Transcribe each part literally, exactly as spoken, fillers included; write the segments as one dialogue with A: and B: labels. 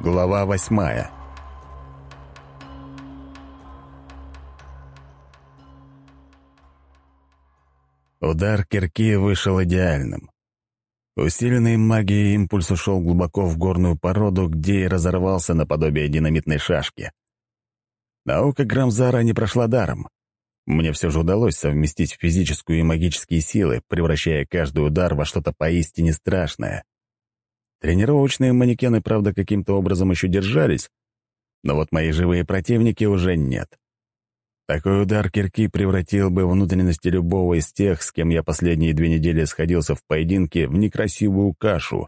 A: Глава восьмая. Удар кирки вышел идеальным. Усиленный магией импульс ушел глубоко в горную породу, где и разорвался наподобие динамитной шашки. Наука Грамзара не прошла даром. Мне все же удалось совместить физическую и магические силы, превращая каждый удар во что-то поистине страшное. Тренировочные манекены, правда, каким-то образом еще держались, но вот мои живые противники уже нет. Такой удар кирки превратил бы внутренности любого из тех, с кем я последние две недели сходился в поединке, в некрасивую кашу.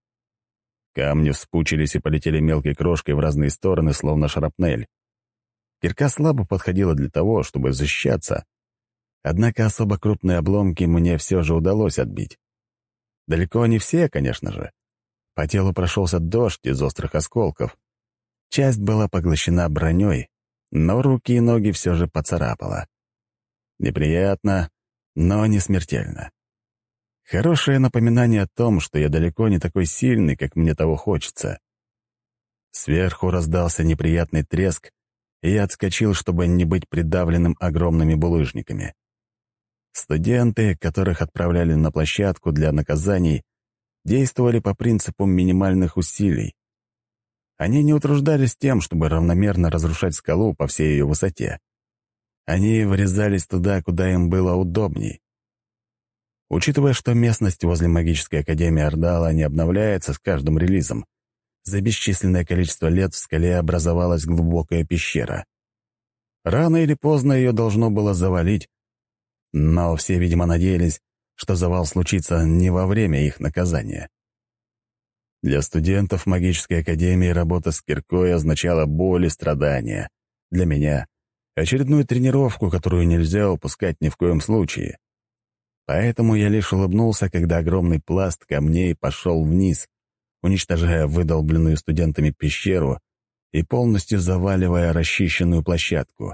A: Камни вспучились и полетели мелкой крошкой в разные стороны, словно шрапнель. Кирка слабо подходила для того, чтобы защищаться, однако особо крупные обломки мне все же удалось отбить. Далеко не все, конечно же. По телу прошелся дождь из острых осколков. Часть была поглощена броней, но руки и ноги все же поцарапало. Неприятно, но не смертельно. Хорошее напоминание о том, что я далеко не такой сильный, как мне того хочется. Сверху раздался неприятный треск, и я отскочил, чтобы не быть придавленным огромными булыжниками. Студенты, которых отправляли на площадку для наказаний, действовали по принципу минимальных усилий. Они не утруждались тем, чтобы равномерно разрушать скалу по всей ее высоте. Они врезались туда, куда им было удобней. Учитывая, что местность возле магической академии Ордала не обновляется с каждым релизом, за бесчисленное количество лет в скале образовалась глубокая пещера. Рано или поздно ее должно было завалить, но все, видимо, надеялись, что завал случится не во время их наказания. Для студентов магической академии работа с киркой означала боль и страдания. Для меня — очередную тренировку, которую нельзя упускать ни в коем случае. Поэтому я лишь улыбнулся, когда огромный пласт камней пошел вниз, уничтожая выдолбленную студентами пещеру и полностью заваливая расчищенную площадку.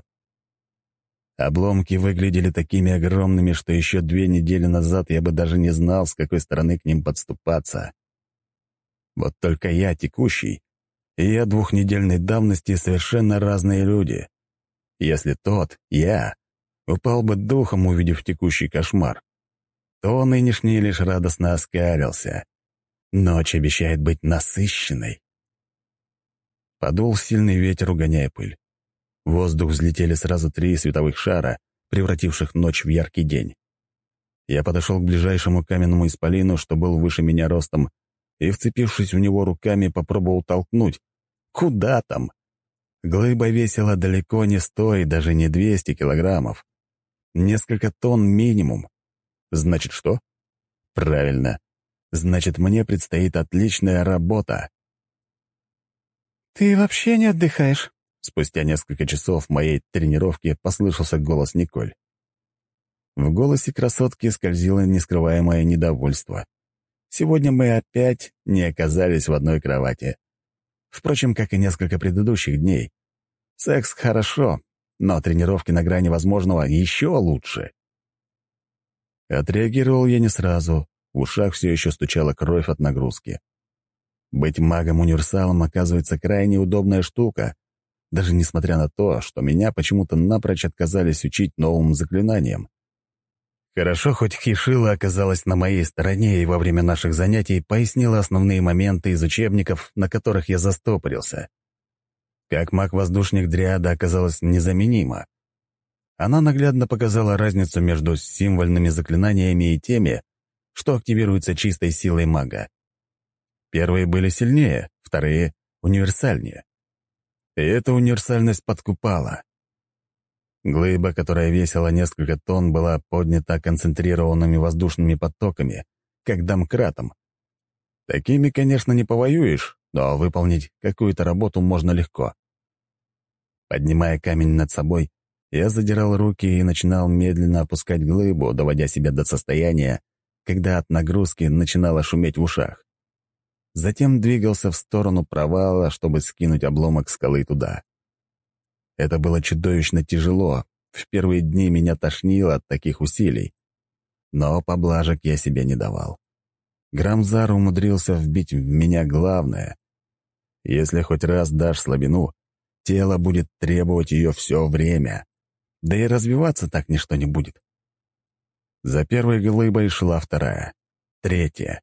A: Обломки выглядели такими огромными, что еще две недели назад я бы даже не знал, с какой стороны к ним подступаться. Вот только я текущий, и я двухнедельной давности совершенно разные люди. Если тот, я, упал бы духом, увидев текущий кошмар, то нынешний лишь радостно оскалился. Ночь обещает быть насыщенной. Подул сильный ветер, угоняя пыль. В воздух взлетели сразу три световых шара, превративших ночь в яркий день. Я подошел к ближайшему каменному исполину, что был выше меня ростом, и, вцепившись в него руками, попробовал толкнуть. Куда там? Глыба весила далеко не сто и даже не двести килограммов. Несколько тонн минимум. Значит, что? Правильно. Значит, мне предстоит отличная работа.
B: «Ты вообще не отдыхаешь?»
A: Спустя несколько часов моей тренировки послышался голос Николь. В голосе красотки скользило нескрываемое недовольство. Сегодня мы опять не оказались в одной кровати. Впрочем, как и несколько предыдущих дней. Секс хорошо, но тренировки на грани возможного еще лучше. Отреагировал я не сразу, в ушах все еще стучала кровь от нагрузки. Быть магом-универсалом оказывается крайне удобная штука, даже несмотря на то, что меня почему-то напрочь отказались учить новым заклинаниям. Хорошо, хоть Хишила оказалась на моей стороне и во время наших занятий пояснила основные моменты из учебников, на которых я застопорился. Как маг-воздушник Дриада оказалась незаменима. Она наглядно показала разницу между символьными заклинаниями и теми, что активируются чистой силой мага. Первые были сильнее, вторые — универсальнее. И эта универсальность подкупала. Глыба, которая весила несколько тонн, была поднята концентрированными воздушными потоками, как домкратом. Такими, конечно, не повоюешь, но выполнить какую-то работу можно легко. Поднимая камень над собой, я задирал руки и начинал медленно опускать глыбу, доводя себя до состояния, когда от нагрузки начинало шуметь в ушах. Затем двигался в сторону провала, чтобы скинуть обломок скалы туда. Это было чудовищно тяжело. В первые дни меня тошнило от таких усилий. Но поблажек я себе не давал. Грамзар умудрился вбить в меня главное. Если хоть раз дашь слабину, тело будет требовать ее все время. Да и развиваться так ничто не будет. За первой глыбой шла вторая, третья.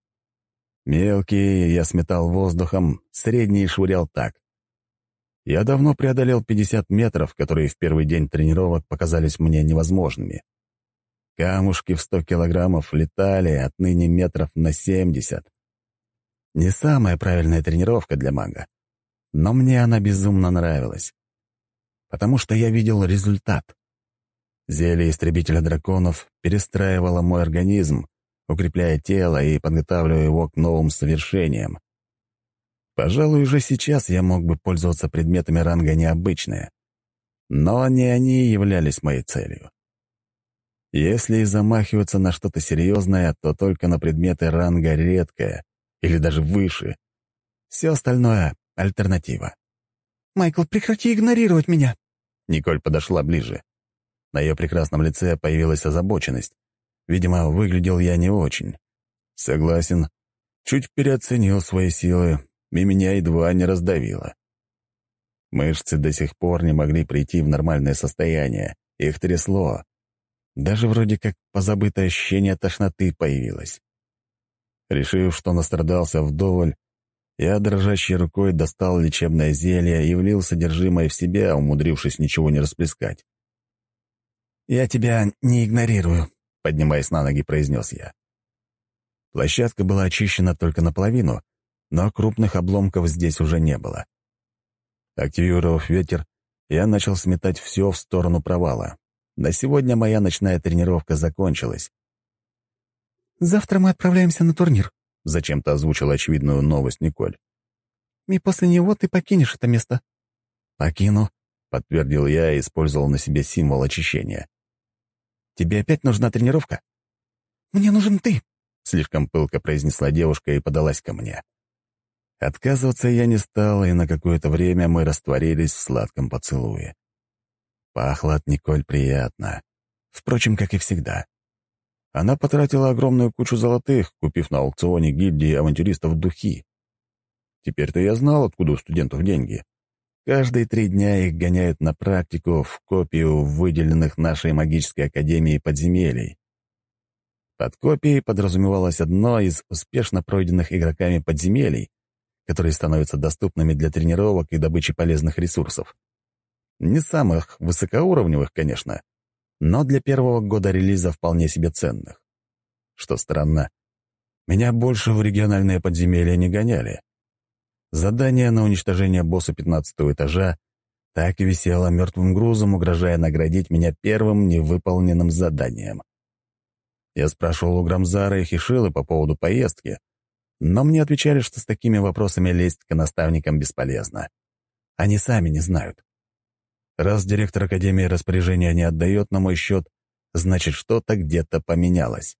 A: Мелкие я сметал воздухом, средние швырял так. Я давно преодолел пятьдесят метров, которые в первый день тренировок показались мне невозможными. Камушки в сто килограммов летали отныне метров на семьдесят. Не самая правильная тренировка для мага, но мне она безумно нравилась, потому что я видел результат. Зелье истребителя драконов перестраивало мой организм, укрепляя тело и подготавливая его к новым совершениям. Пожалуй, уже сейчас я мог бы пользоваться предметами ранга необычные, но не они являлись моей целью. Если и замахиваться на что-то серьезное, то только на предметы ранга редкое или даже выше. Все остальное — альтернатива.
B: «Майкл, прекрати игнорировать меня!»
A: Николь подошла ближе. На ее прекрасном лице появилась озабоченность. Видимо, выглядел я не очень. Согласен, чуть переоценил свои силы, и меня едва не раздавило. Мышцы до сих пор не могли прийти в нормальное состояние, их трясло. Даже вроде как позабытое ощущение тошноты появилось. Решив, что настрадался вдоволь, я дрожащей рукой достал лечебное зелье и влил содержимое в себя, умудрившись ничего не расплескать. «Я тебя не игнорирую», — поднимаясь на ноги, произнес я. Площадка была очищена только наполовину, но крупных обломков здесь уже не было. Активировав ветер, я начал сметать все в сторону провала. На сегодня моя ночная тренировка закончилась.
B: «Завтра мы отправляемся на турнир»,
A: — зачем-то озвучила очевидную новость Николь.
B: «И после него ты покинешь это место».
A: «Покину», — подтвердил я и использовал на себе символ очищения. «Тебе опять нужна тренировка?»
B: «Мне нужен ты»,
A: — слишком пылко произнесла девушка и подалась ко мне. Отказываться я не стал, и на какое-то время мы растворились в сладком поцелуе. Пахло от Николь приятно. Впрочем, как и всегда. Она потратила огромную кучу золотых, купив на аукционе гильдии авантюристов духи. Теперь-то я знал, откуда у студентов деньги. Каждые три дня их гоняют на практику в копию выделенных нашей магической академией подземелий. Под копией подразумевалось одно из успешно пройденных игроками подземелий, которые становятся доступными для тренировок и добычи полезных ресурсов. Не самых высокоуровневых, конечно, но для первого года релиза вполне себе ценных. Что странно, меня больше в региональные подземелья не гоняли. Задание на уничтожение босса пятнадцатого этажа так и висело мертвым грузом, угрожая наградить меня первым невыполненным заданием. Я спрашивал у Грамзара и Хишилы по поводу поездки, но мне отвечали, что с такими вопросами лезть к наставникам бесполезно. Они сами не знают. Раз директор Академии распоряжения не отдает на мой счет, значит, что-то где-то поменялось.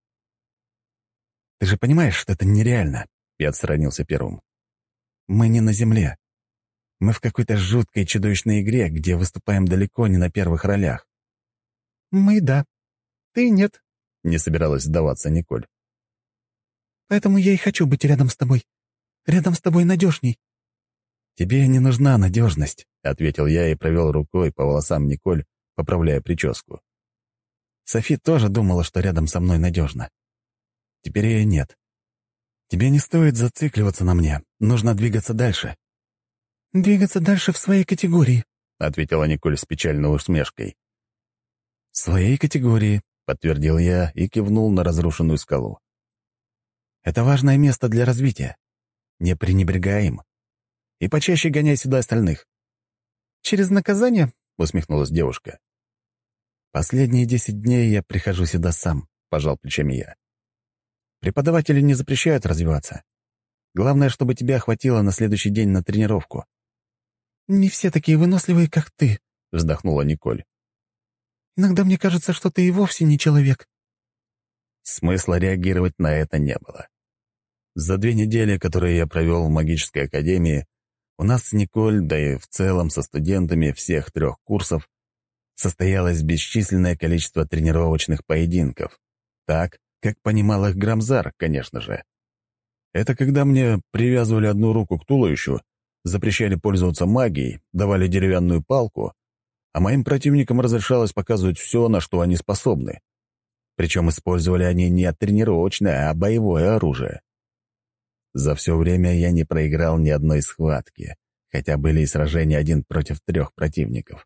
A: «Ты же понимаешь, что это нереально?» — я отстранился первым. «Мы не на Земле. Мы в какой-то жуткой чудовищной игре, где выступаем далеко не на первых ролях».
B: «Мы — да. Ты — нет»,
A: — не собиралась сдаваться Николь.
B: «Поэтому я и хочу быть рядом с тобой. Рядом с тобой надежней».
A: «Тебе не нужна надежность», — ответил я и провел рукой по волосам Николь, поправляя прическу. Софи тоже думала, что рядом со мной надежно. Теперь ее нет. Тебе не стоит зацикливаться на мне. Нужно двигаться дальше.
B: «Двигаться дальше в своей категории»,
A: — ответила Николь с печальной усмешкой. «В своей категории», — подтвердил я и кивнул на разрушенную скалу. «Это важное место для развития. Не пренебрегай им. И почаще гоняй сюда остальных».
B: «Через наказание?»
A: — усмехнулась девушка. «Последние десять дней я прихожу сюда сам», — пожал плечами я. «Преподаватели не запрещают развиваться. Главное, чтобы тебя хватило на следующий день на тренировку».
B: «Не все такие выносливые, как ты»,
A: — вздохнула Николь.
B: «Иногда мне кажется, что ты и вовсе не человек».
A: Смысла реагировать на это не было. За две недели, которые я провел в магической академии, у нас с Николь, да и в целом со студентами всех трех курсов, состоялось бесчисленное количество тренировочных поединков. Так, как понимал их Грамзар, конечно же. Это когда мне привязывали одну руку к туловищу, запрещали пользоваться магией, давали деревянную палку, а моим противникам разрешалось показывать все, на что они способны. Причем использовали они не тренировочное, а боевое оружие. За все время я не проиграл ни одной схватки, хотя были и сражения один против трех противников.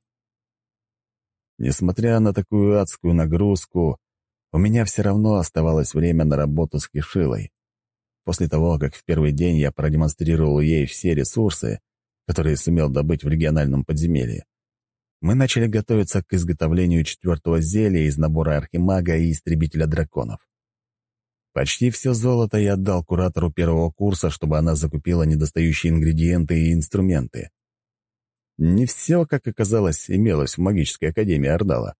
A: Несмотря на такую адскую нагрузку, у меня все равно оставалось время на работу с Хишилой. После того, как в первый день я продемонстрировал ей все ресурсы, которые сумел добыть в региональном подземелье, мы начали готовиться к изготовлению четвертого зелья из набора архимага и истребителя драконов. Почти все золото я отдал куратору первого курса, чтобы она закупила недостающие ингредиенты и инструменты. Не все, как оказалось, имелось в магической академии Ордала.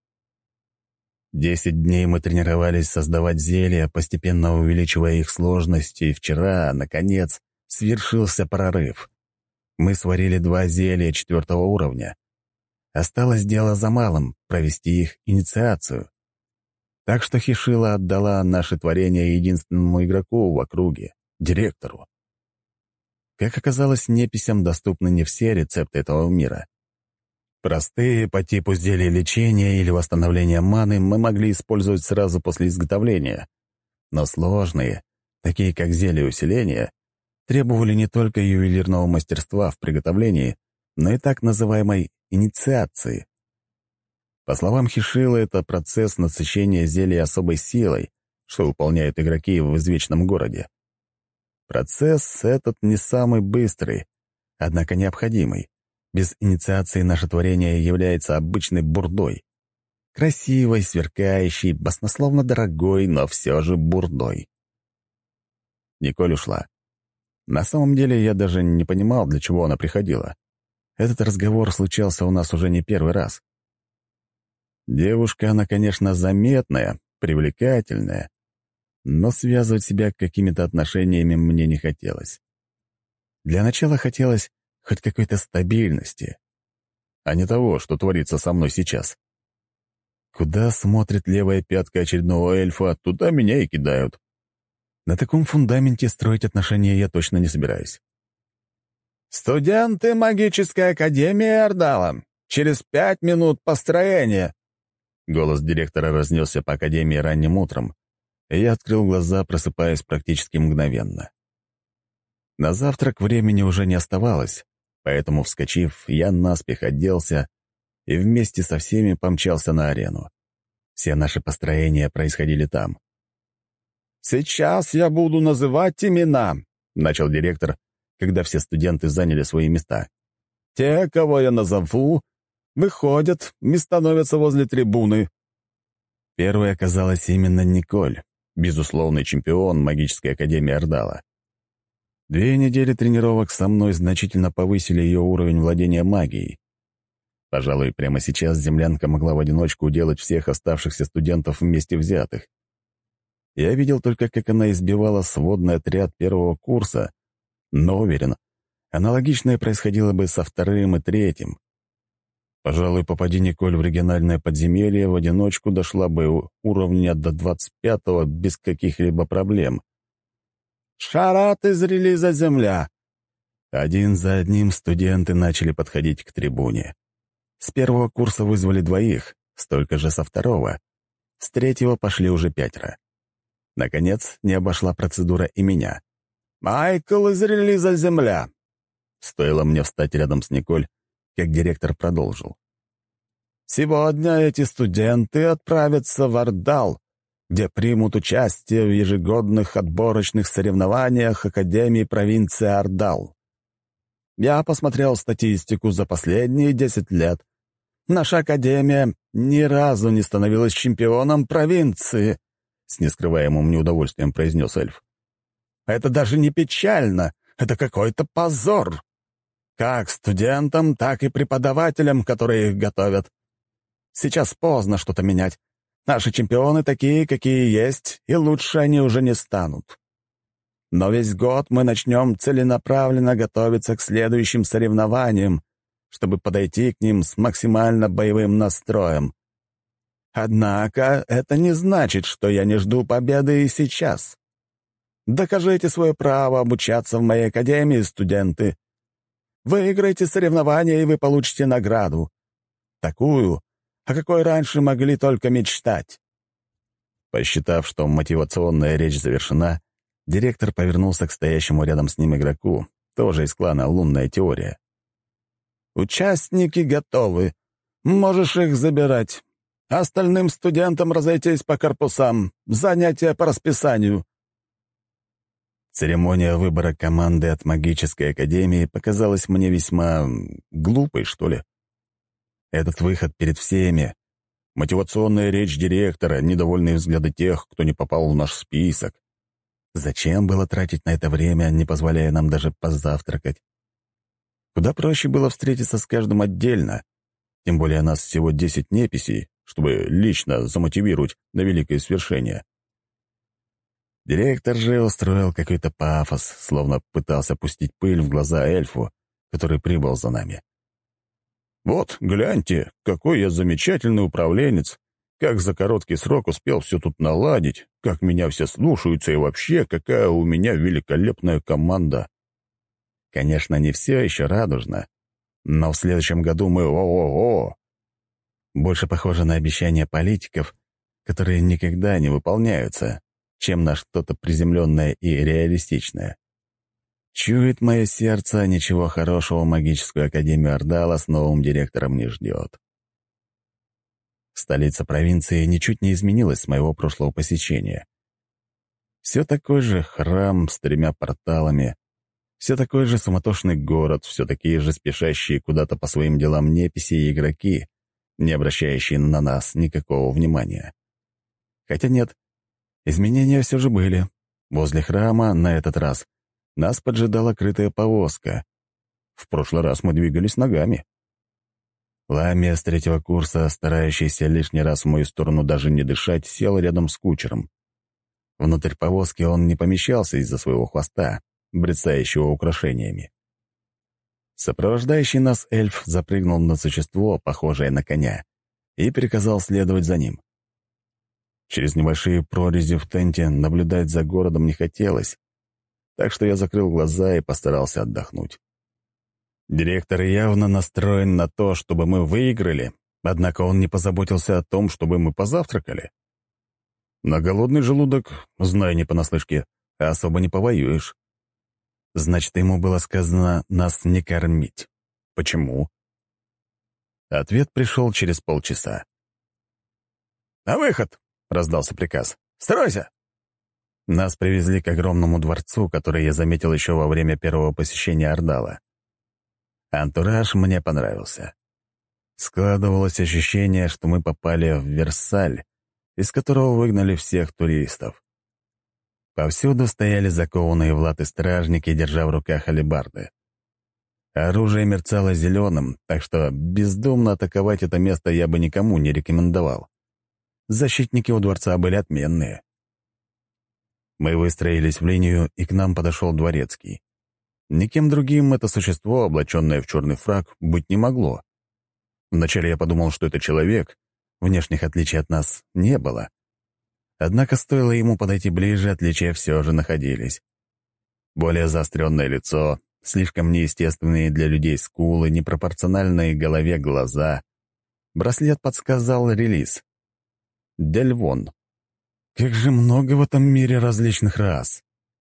A: Десять дней мы тренировались создавать зелья, постепенно увеличивая их сложность, и вчера, наконец, свершился прорыв. Мы сварили два зелья четвертого уровня. Осталось дело за малым — провести их инициацию. Так что Хишила отдала наше творение единственному игроку в округе — директору. Как оказалось, неписям доступны не все рецепты этого мира. Простые по типу зелий лечения или восстановления маны мы могли использовать сразу после изготовления. Но сложные, такие как зелья усиления, требовали не только ювелирного мастерства в приготовлении, но и так называемой инициации. По словам Хишилы, это процесс насыщения зелья особой силой, что выполняют игроки в извечном городе. Процесс этот не самый быстрый, однако необходимый. Без инициации наше творение является обычной бурдой. Красивой, сверкающей, баснословно дорогой, но все же бурдой. Николь ушла. На самом деле я даже не понимал, для чего она приходила. Этот разговор случался у нас уже не первый раз. Девушка, она, конечно, заметная, привлекательная, но связывать себя какими-то отношениями мне не хотелось. Для начала хотелось хоть какой-то стабильности, а не того, что творится со мной сейчас. Куда смотрит левая пятка очередного эльфа, туда меня и кидают. На таком фундаменте строить отношения я точно не собираюсь.
C: «Студенты магической академии Ордала. Через пять минут построения!»
A: Голос директора разнесся по академии ранним утром, и я открыл глаза, просыпаясь практически мгновенно. На завтрак времени уже не оставалось, поэтому, вскочив, я наспех оделся и вместе со всеми помчался на арену. Все наши построения происходили там.
C: «Сейчас я буду называть имена», — начал директор,
A: когда все студенты заняли свои места.
C: «Те, кого я назову, выходят и становятся возле трибуны».
A: Первой оказалась именно Николь, безусловный чемпион магической академии Ордала. Две недели тренировок со мной значительно повысили ее уровень владения магией. Пожалуй, прямо сейчас землянка могла в одиночку уделать всех оставшихся студентов вместе взятых. Я видел только, как она избивала сводный отряд первого курса, но уверен, аналогичное происходило бы со вторым и третьим. Пожалуй, попади Николь в региональное подземелье, в одиночку дошла бы уровня до двадцать пятого без каких-либо проблем.
C: «Шарат из релиза «Земля».
A: Один за одним студенты начали подходить к трибуне. С первого курса вызвали двоих, столько же со второго. С третьего пошли уже пятеро. Наконец, не обошла процедура и меня.
C: «Майкл из релиза «Земля».
A: Стоило мне встать рядом с Николь, как директор продолжил.
C: «Сегодня эти студенты отправятся в Ордал, где примут участие в ежегодных отборочных соревнованиях Академии провинции Ордал. Я посмотрел статистику за последние десять лет. Наша Академия ни разу не становилась чемпионом провинции», — с нескрываемым неудовольствием произнес эльф. «Это даже не печально, это какой-то позор. Как студентам, так и преподавателям, которые их готовят. Сейчас поздно что-то менять. Наши чемпионы такие, какие есть, и лучше они уже не станут. Но весь год мы начнем целенаправленно готовиться к следующим соревнованиям, чтобы подойти к ним с максимально боевым настроем. Однако это не значит, что я не жду победы и сейчас. Докажите свое право обучаться в моей академии, студенты. Выиграйте соревнования, и вы получите награду. Такую, о какой раньше могли только мечтать».
A: Посчитав, что мотивационная речь завершена, директор повернулся к стоящему рядом с ним игроку, тоже из клана «Лунная теория».
C: «Участники готовы. Можешь их забирать. Остальным студентам разойтись по корпусам. Занятия по расписанию».
A: Церемония выбора команды от магической академии показалась мне весьма глупой, что ли. Этот выход перед всеми, мотивационная речь директора, недовольные взгляды тех, кто не попал в наш список. Зачем было тратить на это время, не позволяя нам даже позавтракать? Куда проще было встретиться с каждым отдельно, тем более нас всего десять неписей, чтобы лично замотивировать на великое свершение. Директор же устроил какой-то пафос, словно пытался пустить пыль в глаза эльфу, который прибыл за нами.
C: «Вот, гляньте, какой я замечательный управленец, как за короткий срок успел все тут наладить, как меня все слушаются и вообще, какая у меня великолепная команда».
A: Конечно, не все еще радужно, но в следующем году мы о-о-о. Больше похоже на обещания политиков, которые никогда не выполняются, чем на что-то приземленное и реалистичное. Чует мое сердце, ничего хорошего магическую академию Ордала с новым директором не ждет. Столица провинции ничуть не изменилась с моего прошлого посещения. Все такой же храм с тремя порталами, все такой же суматошный город, все такие же спешащие куда-то по своим делам неписи и игроки, не обращающие на нас никакого внимания. Хотя нет, изменения все же были. Возле храма на этот раз нас поджидала крытая повозка. В прошлый раз мы двигались ногами. Ламия с третьего курса, старающийся лишний раз в мою сторону даже не дышать, сел рядом с кучером. Внутрь повозки он не помещался из-за своего хвоста, брецающего украшениями. Сопровождающий нас эльф запрыгнул на существо, похожее на коня, и приказал следовать за ним. Через небольшие прорези в тенте наблюдать за городом не хотелось, так что я закрыл глаза и постарался отдохнуть. Директор явно настроен на то, чтобы мы выиграли, однако он не позаботился о том, чтобы мы позавтракали. На голодный желудок, знай не понаслышке, особо не повоюешь. Значит, ему было сказано нас не кормить. Почему? Ответ пришел через полчаса.
C: «На выход!» — раздался приказ. «Стройся!»
A: Нас привезли к огромному дворцу, который я заметил еще во время первого посещения Ордала. Антураж мне понравился. Складывалось ощущение, что мы попали в Версаль, из которого выгнали всех туристов. Повсюду стояли закованные в латы стражники, держа в руках алебарды. Оружие мерцало зеленым, так что бездумно атаковать это место я бы никому не рекомендовал. Защитники у дворца были отменные. Мы выстроились в линию, и к нам подошел дворецкий. Никем другим это существо, облаченное в черный фрак, быть не могло. Вначале я подумал, что это человек, внешних отличий от нас не было. Однако стоило ему подойти ближе, отличия все же находились. Более заостренное лицо, слишком неестественные для людей скулы, непропорциональные голове глаза. Браслет подсказал релиз. Дельвон. Как же много в этом мире различных рас.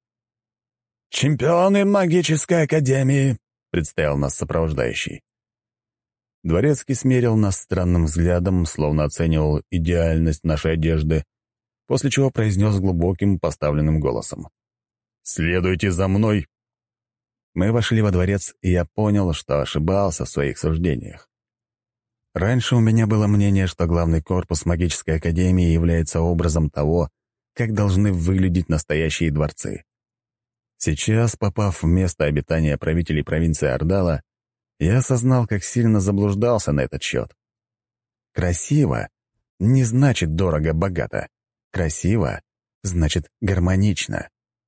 C: «Чемпионы магической академии», — представил нас сопровождающий.
A: Дворецкий смерил нас странным взглядом, словно оценивал идеальность нашей одежды, после чего произнес глубоким поставленным голосом. «Следуйте за мной!» Мы вошли во дворец, и я понял, что ошибался в своих суждениях. Раньше у меня было мнение, что главный корпус магической академии является образом того, как должны выглядеть настоящие дворцы. Сейчас, попав в место обитания правителей провинции Ордала, я осознал, как сильно заблуждался на этот счет. Красиво не значит дорого-богато. Красиво значит гармонично.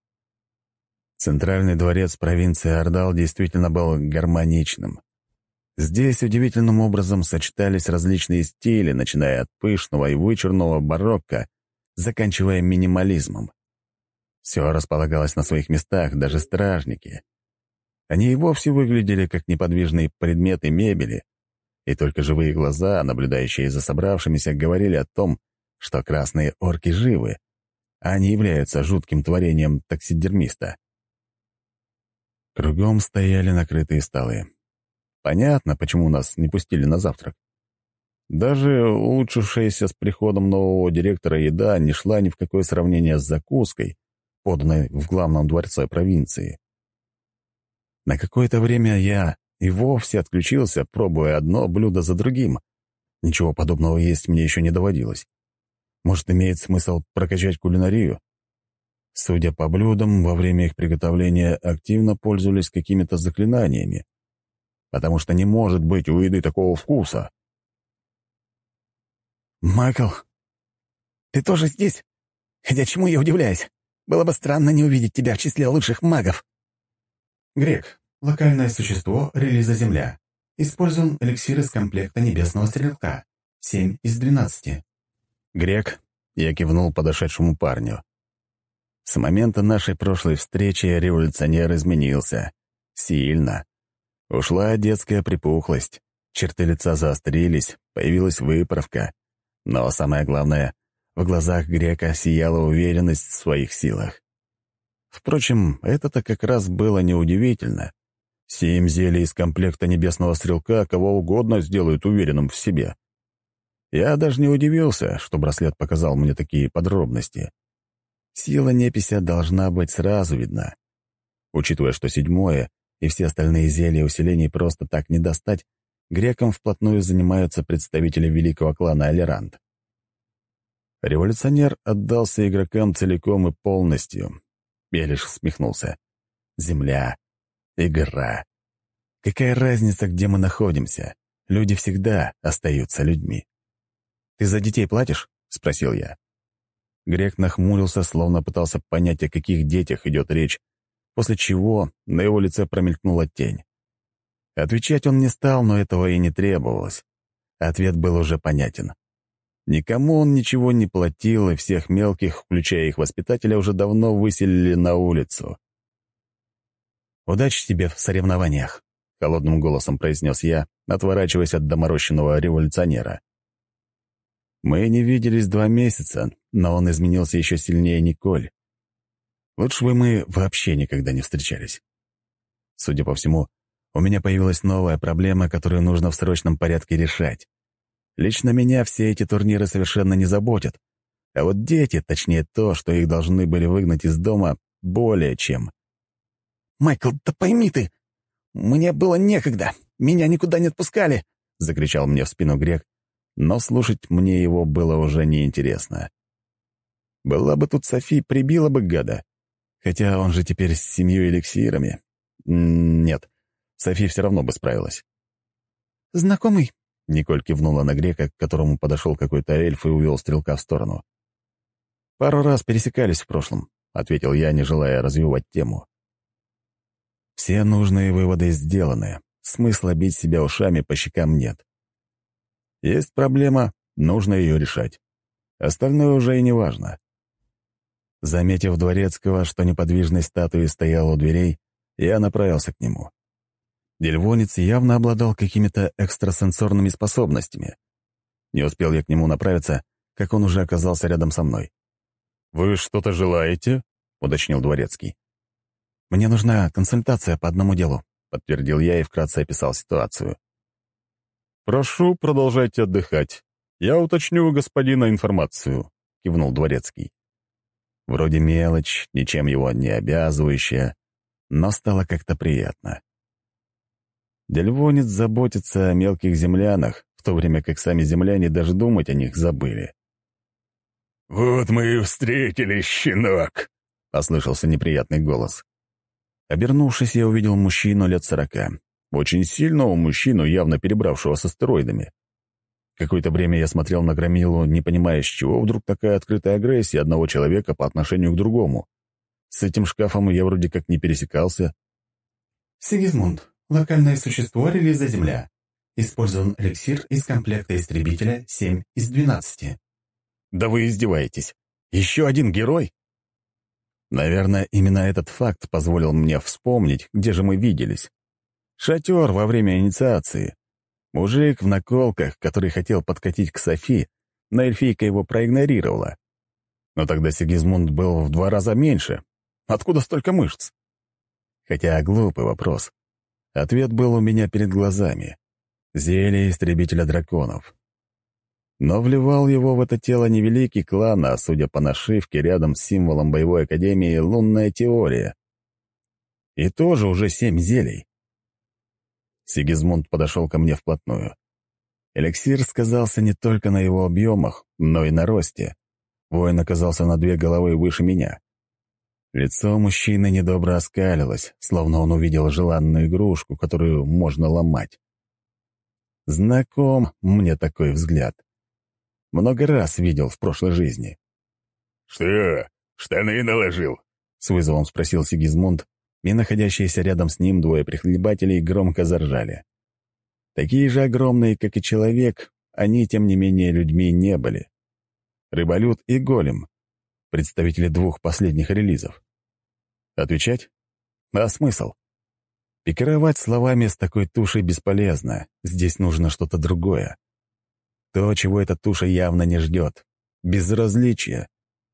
A: Центральный дворец провинции Ордал действительно был гармоничным. Здесь удивительным образом сочетались различные стили, начиная от пышного и вычурного барокко, заканчивая минимализмом. Все располагалось на своих местах, даже стражники. Они и вовсе выглядели как неподвижные предметы мебели, и только живые глаза, наблюдающие за собравшимися, говорили о том, что красные орки живы, а не являются жутким творением таксидермиста. Кругом стояли накрытые столы. Понятно, почему нас не пустили на завтрак. Даже улучшившаяся с приходом нового директора еда не шла ни в какое сравнение с закуской, поданной в главном дворце провинции. На какое-то время я и вовсе отключился, пробуя одно блюдо за другим. Ничего подобного есть мне еще не доводилось. Может, имеет смысл прокачать кулинарию? Судя по блюдам, во время их приготовления активно пользовались какими-то заклинаниями, потому что не может быть у еды такого вкуса.
B: «Майкл, ты тоже здесь? Хотя чему я удивляюсь? Было бы странно не увидеть тебя в числе лучших магов».
D: Грек. Локальное существо релиза Земля. Используем эликсир из комплекта Небесного Стрелка. семь из двенадцати.
A: «Грек», — я кивнул подошедшему парню. С момента нашей прошлой встречи революционер изменился. Сильно. Ушла детская припухлость, черты лица заострились, появилась выправка. Но самое главное, в глазах Грека сияла уверенность в своих силах. Впрочем, это-то как раз было неудивительно. Семь зелий из комплекта Небесного Стрелка кого угодно сделают уверенным в себе. Я даже не удивился, что браслет показал мне такие подробности. Сила непися должна быть сразу видна. Учитывая, что седьмое и все остальные зелья усилений просто так не достать, грекам вплотную занимаются представители великого клана Алерант. Революционер отдался игрокам целиком и полностью. Я лишь усмехнулся. Земля. Игра. Какая разница, где мы находимся? Люди всегда остаются людьми. «Ты за детей платишь?» — спросил я. Грек нахмурился, словно пытался понять, о каких детях идет речь, после чего на его лице промелькнула тень. Отвечать он не стал, но этого и не требовалось. Ответ был уже понятен. Никому он ничего не платил, и всех мелких, включая их воспитателя, уже давно выселили на улицу. «Удачи тебе в соревнованиях», — холодным голосом произнес я, отворачиваясь от доморощенного революционера. Мы не виделись два месяца, но он изменился еще сильнее Николь. Лучше бы мы вообще никогда не встречались. Судя по всему, у меня появилась новая проблема, которую нужно в срочном порядке решать. Лично меня все эти турниры совершенно не заботят. А вот дети, точнее то, что их должны были выгнать из дома, более чем.
B: «Майкл, да пойми ты! Мне было некогда! Меня никуда не отпускали!»
A: — закричал мне в спину Грек, но слушать мне его было уже неинтересно. Была бы тут Софи, прибила бы гада. Хотя он же теперь с семью эликсирами. Нет, Софи все равно бы справилась.
B: «Знакомый?»
A: — Николь кивнула на Грека, к которому подошел какой-то эльф и увел стрелка в сторону. «Пару раз пересекались в прошлом», — ответил я, не желая развивать тему. «Все нужные выводы сделаны. Смысла бить себя ушами по щекам нет. Есть проблема, нужно ее решать. Остальное уже и не важно». Заметив Дворецкого, что неподвижной статуей стоял у дверей, я направился к нему. Дельвонец явно обладал какими-то экстрасенсорными способностями. Не успел я к нему направиться, как он уже оказался рядом со мной. «Вы что-то желаете?» — уточнил Дворецкий. «Мне нужна консультация по одному делу», — подтвердил я и вкратце описал ситуацию.
C: «Прошу, продолжайте отдыхать. Я уточню у господина информацию», — кивнул Дворецкий.
A: Вроде мелочь, ничем его не обязывающая, но стало как-то приятно. Дельвонец заботится о мелких землянах, в то время как сами земляне даже думать о них забыли.
C: «Вот мы и встретились, щенок!» — послышался неприятный голос.
A: Обернувшись, я увидел мужчину лет сорока. Очень сильного мужчину, явно перебравшего с астероидами. Какое-то время я смотрел на Громилу, не понимая, с чего вдруг такая открытая агрессия одного человека по отношению к другому. С этим шкафом я вроде как не пересекался.
D: Сигизмунд. Локальное существо релиза Земля. Использован эликсир из комплекта истребителя семь из двенадцати.
A: «Да вы издеваетесь! Еще один герой?» Наверное, именно этот факт позволил мне вспомнить, где же мы виделись. Шатер во время инициации. Мужик в наколках, который хотел подкатить к Софи, но эльфийка его проигнорировала. Но тогда Сигизмунд был в два раза меньше. Откуда столько мышц? Хотя глупый вопрос. Ответ был у меня перед глазами. Зелье истребителя драконов. Но вливал его в это тело не великий клан, а, судя по нашивке, рядом с символом боевой академии, лунная теория. И тоже уже семь зелий. Сигизмунд подошел ко мне вплотную. Эликсир сказался не только на его объемах, но и на росте. Воин оказался на две головы выше меня. Лицо мужчины недобро оскалилось, словно он увидел желанную игрушку, которую можно ломать. Знаком мне такой взгляд. Много раз видел в прошлой жизни.
C: «Что, штаны наложил?» — с вызовом спросил Сигизмунд, и находящиеся рядом с ним двое прихлебателей громко заржали.
A: Такие же огромные, как и человек, они, тем не менее, людьми не были. Рыболюд и голем — представители двух последних релизов. Отвечать? А смысл? Пикировать словами с такой тушей бесполезно, здесь нужно что-то другое. То, чего эта туша явно не ждет. Безразличие.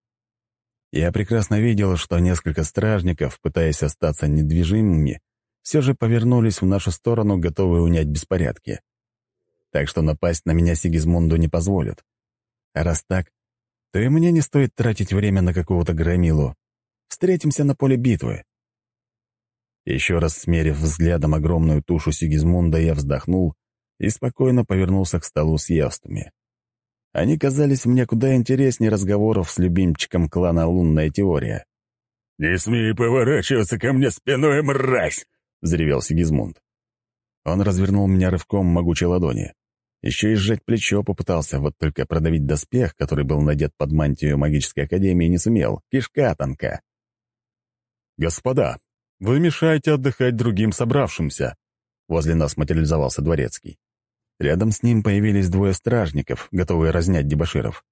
A: Я прекрасно видел, что несколько стражников, пытаясь остаться недвижимыми, все же повернулись в нашу сторону, готовые унять беспорядки. Так что напасть на меня Сигизмунду не позволят. А раз так, то и мне не стоит тратить время на какого-то громилу. Встретимся на поле битвы. Еще раз смерив взглядом огромную тушу Сигизмунда, я вздохнул и спокойно повернулся к столу с яствами. Они казались мне куда интереснее разговоров с любимчиком клана «Лунная теория».
C: «Не смей поворачиваться ко мне спиной, мразь!» — взревел Сигизмунд.
A: Он развернул меня рывком могучей ладони. Еще и сжать плечо попытался, вот только продавить доспех, который был надет под мантию магической академии, не сумел. Кишка тонка. «Господа, вы мешаете отдыхать другим собравшимся!» Возле нас материализовался дворецкий. Рядом с ним появились двое стражников, готовые разнять дебоширов.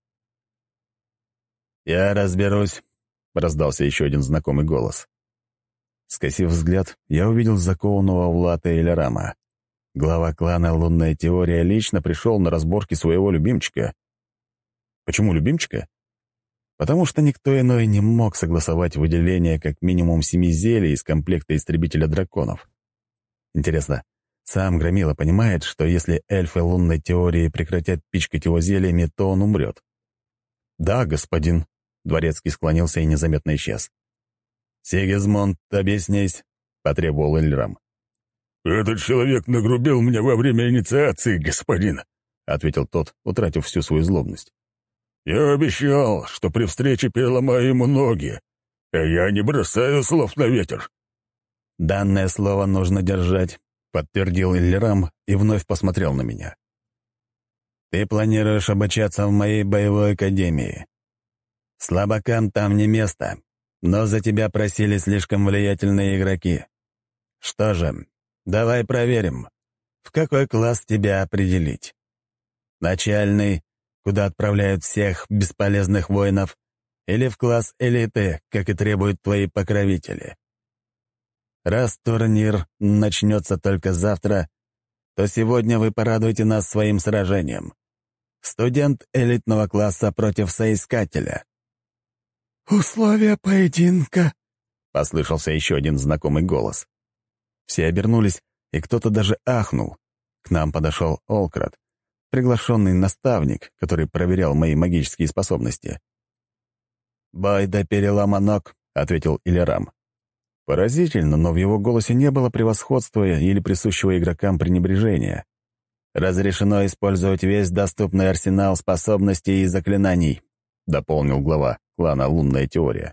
A: «Я разберусь», — раздался еще один знакомый голос. Скосив взгляд, я увидел закованного в латы Эльрама. Глава клана «Лунная теория» лично пришел на разборки своего любимчика. Почему любимчика? Потому что никто иной не мог согласовать выделение как минимум семи зелий из комплекта истребителя драконов. Интересно, сам Громила понимает, что если эльфы лунной теории прекратят пичкать его зельями, то он умрет? «Да, господин», — дворецкий склонился и незаметно исчез. «Сигизмунд, объяснись», — потребовал Эльрам.
C: «Этот человек нагрубил меня во время инициации, господин», — ответил тот, утратив всю свою злобность. «Я обещал, что при встрече переломаю ему ноги, а я не бросаю слов на ветер».
A: «Данное слово нужно держать», — подтвердил Эльрам и вновь посмотрел на меня. «Ты планируешь обучаться в моей боевой академии. Слабакам там не место, но за тебя просили слишком влиятельные игроки. Что же, давай проверим, в какой класс тебя определить. Начальный, куда отправляют всех бесполезных воинов, или в класс элиты, как и требуют твои покровители. Раз турнир начнется только завтра, то сегодня вы порадуете нас своим сражением. Студент элитного класса против соискателя».
B: «Условия поединка»,
A: — послышался еще один знакомый голос. Все обернулись, и кто-то даже ахнул. К нам подошел Олкрат, приглашенный наставник, который проверял мои магические способности. «Бой до перелома ног», — ответил Эльрам. Поразительно, но в его голосе не было превосходства или присущего игрокам пренебрежения. «Разрешено использовать весь доступный арсенал способностей и заклинаний», — дополнил глава клана «Лунная теория».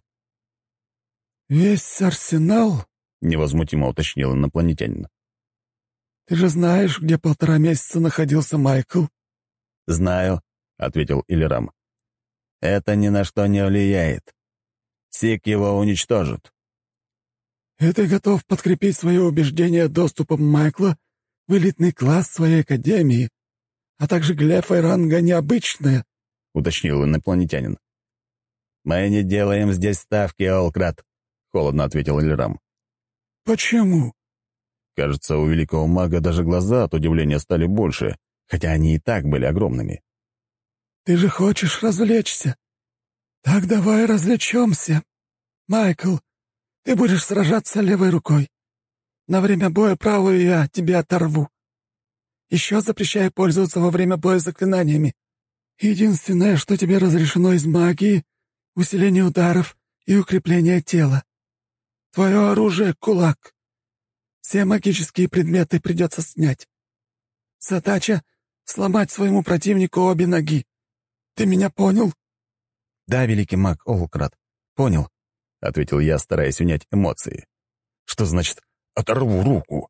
B: «Весь арсенал?»
A: — невозмутимо уточнил инопланетянин.
B: «Ты же знаешь, где полтора месяца находился Майкл?»
A: «Знаю», — ответил Эльрам. «Это ни на что не влияет. Сик его уничтожит».
B: «И ты готов подкрепить свое убеждение доступом Майкла в элитный класс своей академии, а также глефой ранга необычная?»
A: — уточнил инопланетянин. «Мы не делаем здесь ставки, Олкрат», — холодно ответил Эльрам.
C: «Почему?»
A: Кажется, у великого мага даже глаза от удивления стали больше, хотя они и так были огромными.
C: «Ты же хочешь развлечься? Так давай развлечемся. Майкл, ты будешь сражаться левой рукой. На время боя правую я тебя оторву. Еще запрещаю пользоваться во время боя заклинаниями. Единственное, что тебе разрешено из магии — усиление ударов и укрепление тела. Твое оружие — кулак. Все магические предметы придется снять. Задача — сломать своему противнику обе ноги. Ты меня понял?»
A: «Да, великий маг Олкрат, понял», — ответил я, стараясь унять эмоции. «Что значит «оторву руку»?»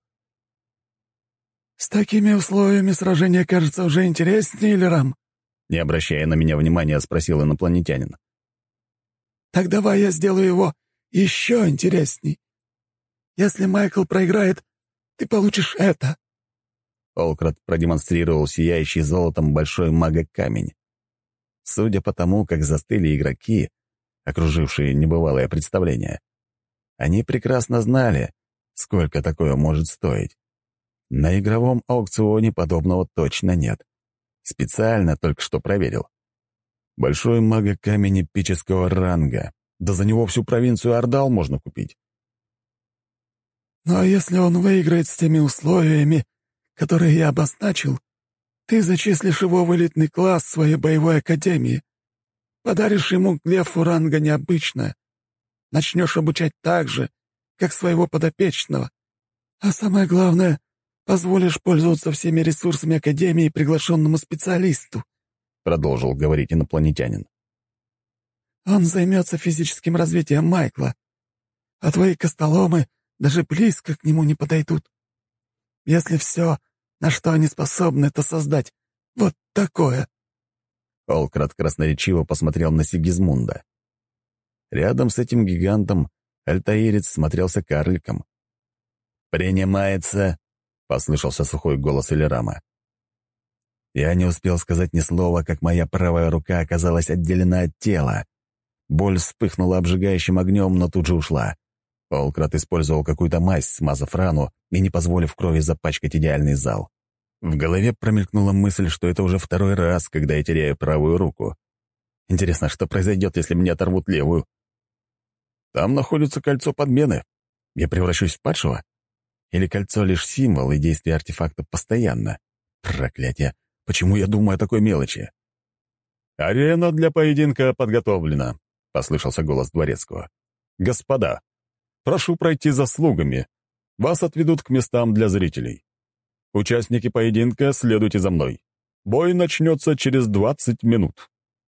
C: «С такими условиями сражение кажется уже интереснее, Эльрам?»
A: Не обращая на меня внимания, спросил инопланетянин.
C: «Так давай я сделаю его еще интересней. Если Майкл проиграет, ты получишь это».
A: Олкрат продемонстрировал сияющий золотом большой мага-камень. Судя по тому, как застыли игроки, окружившие небывалое представление, они прекрасно знали, сколько такое может стоить. На игровом аукционе подобного точно нет. Специально только что проверил. Большой мага-камень эпического ранга. Да за него всю провинцию Ордал можно купить.
C: «Ну а если он выиграет с теми условиями, которые я обозначил, ты зачислишь его в элитный класс своей боевой академии, подаришь ему глефу ранга необычное, начнешь обучать так же, как своего подопечного, а самое главное, позволишь пользоваться всеми ресурсами академии приглашенному специалисту», — продолжил говорить инопланетянин. «Он займется физическим развитием Майкла, а твои костоломы даже близко к нему не подойдут. Если все, на что они способны, то создать вот такое».
A: Олкрат красноречиво посмотрел на Сигизмунда. Рядом с этим гигантом альтаирец смотрелся карликом. «Принимается», — послышался сухой голос Эльрама. Я не успел сказать ни слова, как моя правая рука оказалась отделена от тела. Боль вспыхнула обжигающим огнем, но тут же ушла. Олкрат использовал какую-то мазь, смазав рану и не позволив крови запачкать идеальный зал. В голове промелькнула мысль, что это уже второй раз, когда я теряю правую руку. Интересно, что произойдет, если мне оторвут левую? Там находится кольцо подмены. Я превращусь в падшего? Или кольцо — лишь символ, и действие артефакта постоянно? Проклятие! Почему я думаю о такой мелочи? «Арена для поединка подготовлена», — послышался голос дворецкого. «Господа, прошу пройти за слугами. Вас отведут к местам для зрителей. Участники поединка, следуйте за мной. Бой начнется через двадцать минут».